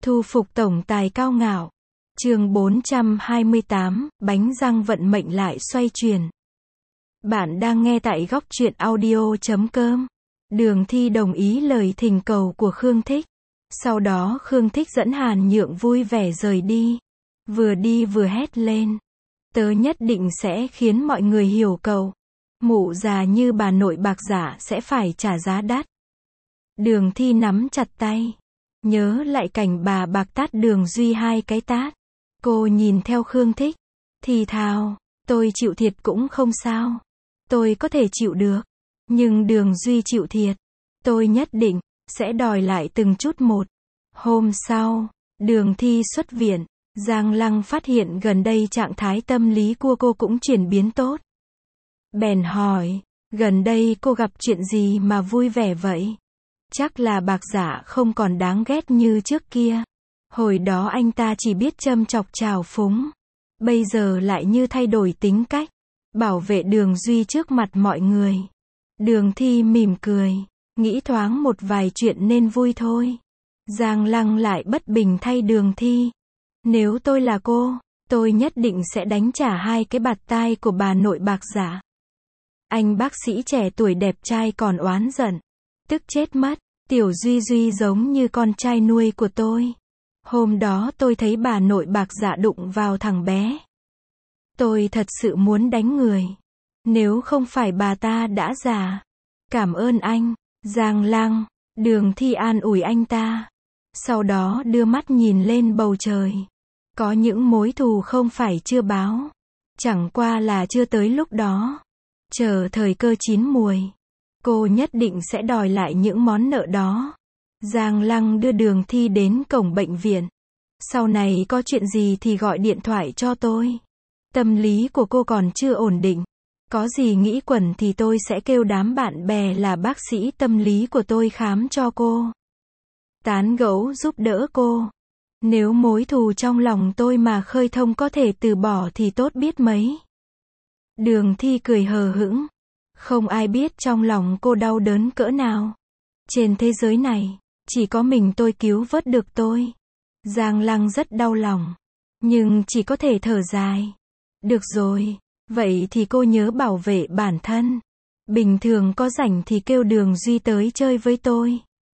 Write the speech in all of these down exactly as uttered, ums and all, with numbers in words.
Thu phục tổng tài cao ngạo. Chương bốn trăm hai mươi tám, bánh răng vận mệnh lại xoay chuyển. Bạn đang nghe tại góc truyện audio chấm com. Đường Thi đồng ý lời thỉnh cầu của Khương Thích. Sau đó Khương Thích dẫn Hàn Nhượng vui vẻ rời đi. Vừa đi vừa hét lên. Tớ nhất định sẽ khiến mọi người hiểu cậu. Mụ già như bà nội bạc giả sẽ phải trả giá đắt. Đường Thi nắm chặt tay. Nhớ lại cảnh bà bạc tát Đường Duy hai cái tát. Cô nhìn theo Khương Thích. Thì thào, tôi chịu thiệt cũng không sao. Tôi có thể chịu được. Nhưng Đường Duy chịu thiệt. Tôi nhất định sẽ đòi lại từng chút một. Hôm sau, Đường Thi xuất viện. Giang Lăng phát hiện gần đây trạng thái tâm lý của cô cũng chuyển biến tốt. Bèn hỏi, gần đây cô gặp chuyện gì mà vui vẻ vậy? Chắc là bạc giả không còn đáng ghét như trước kia. Hồi đó anh ta chỉ biết châm chọc trào phúng. Bây giờ lại như thay đổi tính cách. Bảo vệ Đường Duy trước mặt mọi người. Đường Thi mỉm cười. Nghĩ thoáng một vài chuyện nên vui thôi. Giang Lăng lại bất bình thay Đường Thi. Nếu tôi là cô, tôi nhất định sẽ đánh trả hai cái bạt tai của bà nội bạc giả. Anh bác sĩ trẻ tuổi đẹp trai còn oán giận. Tức chết mất. Tiểu Duy Duy giống như con trai nuôi của tôi. Hôm đó tôi thấy bà nội bạc dạ đụng vào thằng bé. Tôi thật sự muốn đánh người. Nếu không phải bà ta đã già. Cảm ơn anh, Giang Lăng. Đường Thi an ủi anh ta. Sau đó đưa mắt nhìn lên bầu trời. Có những mối thù không phải chưa báo. Chẳng qua là chưa tới lúc đó. Chờ thời cơ chín muồi. Cô nhất định sẽ đòi lại những món nợ đó. Giang Lăng đưa Đường Thi đến cổng bệnh viện. Sau này có chuyện gì thì gọi điện thoại cho tôi. Tâm lý của cô còn chưa ổn định. Có gì nghĩ quẩn thì tôi sẽ kêu đám bạn bè là bác sĩ tâm lý của tôi khám cho cô. Tán gẫu giúp đỡ cô. Nếu mối thù trong lòng tôi mà khơi thông có thể từ bỏ thì tốt biết mấy. Đường Thi cười hờ hững. Không ai biết trong lòng cô đau đớn cỡ nào. Trên thế giới này, chỉ có mình tôi cứu vớt được tôi. Giang Lăng rất đau lòng. Nhưng chỉ có thể thở dài. Được rồi, vậy thì cô nhớ bảo vệ bản thân. Bình thường có rảnh thì kêu Đường Duy tới chơi với tôi.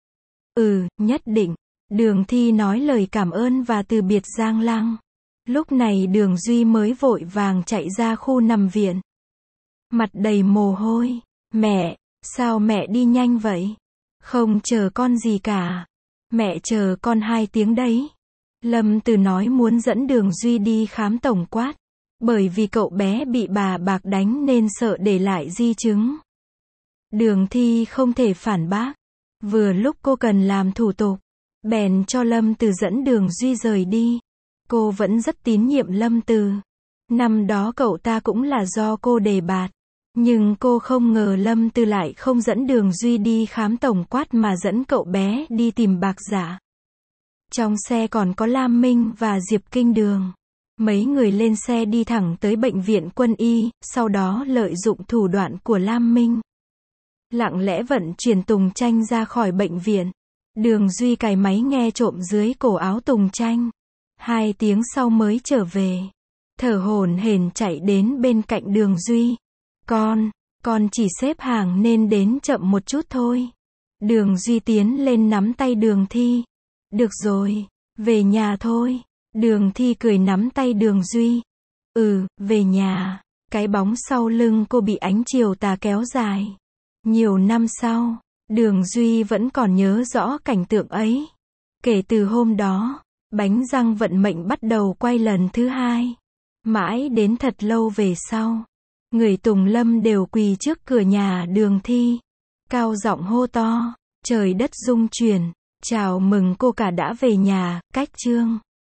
Ừ, nhất định. Đường Thi nói lời cảm ơn và từ biệt Giang Lăng. Lúc này Đường Duy mới vội vàng chạy ra khu nằm viện. Mặt đầy mồ hôi. Mẹ, sao mẹ đi nhanh vậy? Không chờ con gì cả. Mẹ chờ con hai tiếng đấy. Lâm Từ nói muốn dẫn Đường Duy đi khám tổng quát. Bởi vì cậu bé bị bà bạc đánh nên sợ để lại di chứng. Đường Thi không thể phản bác. Vừa lúc cô cần làm thủ tục. Bèn cho Lâm Từ dẫn Đường Duy rời đi. Cô vẫn rất tín nhiệm Lâm Từ. Năm đó cậu ta cũng là do cô đề bạt. Nhưng cô không ngờ Lâm Từ lại không dẫn Đường Duy đi khám tổng quát mà dẫn cậu bé đi tìm bạc giả. Trong xe còn có Lam Minh và Diệp Kinh Đường. Mấy người lên xe đi thẳng tới bệnh viện quân y, sau đó lợi dụng thủ đoạn của Lam Minh. Lặng lẽ vận chuyển Tùng Tranh ra khỏi bệnh viện. Đường Duy cài máy nghe trộm dưới cổ áo Tùng Tranh. Hai tiếng sau mới trở về. Thở hổn hển chạy đến bên cạnh Đường Duy. Con, con chỉ xếp hàng nên đến chậm một chút thôi. Đường Duy tiến lên nắm tay Đường Thi. Được rồi, về nhà thôi. Đường Thi cười nắm tay Đường Duy. Ừ, về nhà. Cái bóng sau lưng cô bị ánh chiều tà kéo dài. Nhiều năm sau, Đường Duy vẫn còn nhớ rõ cảnh tượng ấy. Kể từ hôm đó, bánh răng vận mệnh bắt đầu quay lần thứ hai. Mãi đến thật lâu về sau. Người Tùng Lâm đều quỳ trước cửa nhà Đường Thi. Cao giọng hô to. Trời đất rung chuyển. Chào mừng cô cả đã về nhà, cách chương.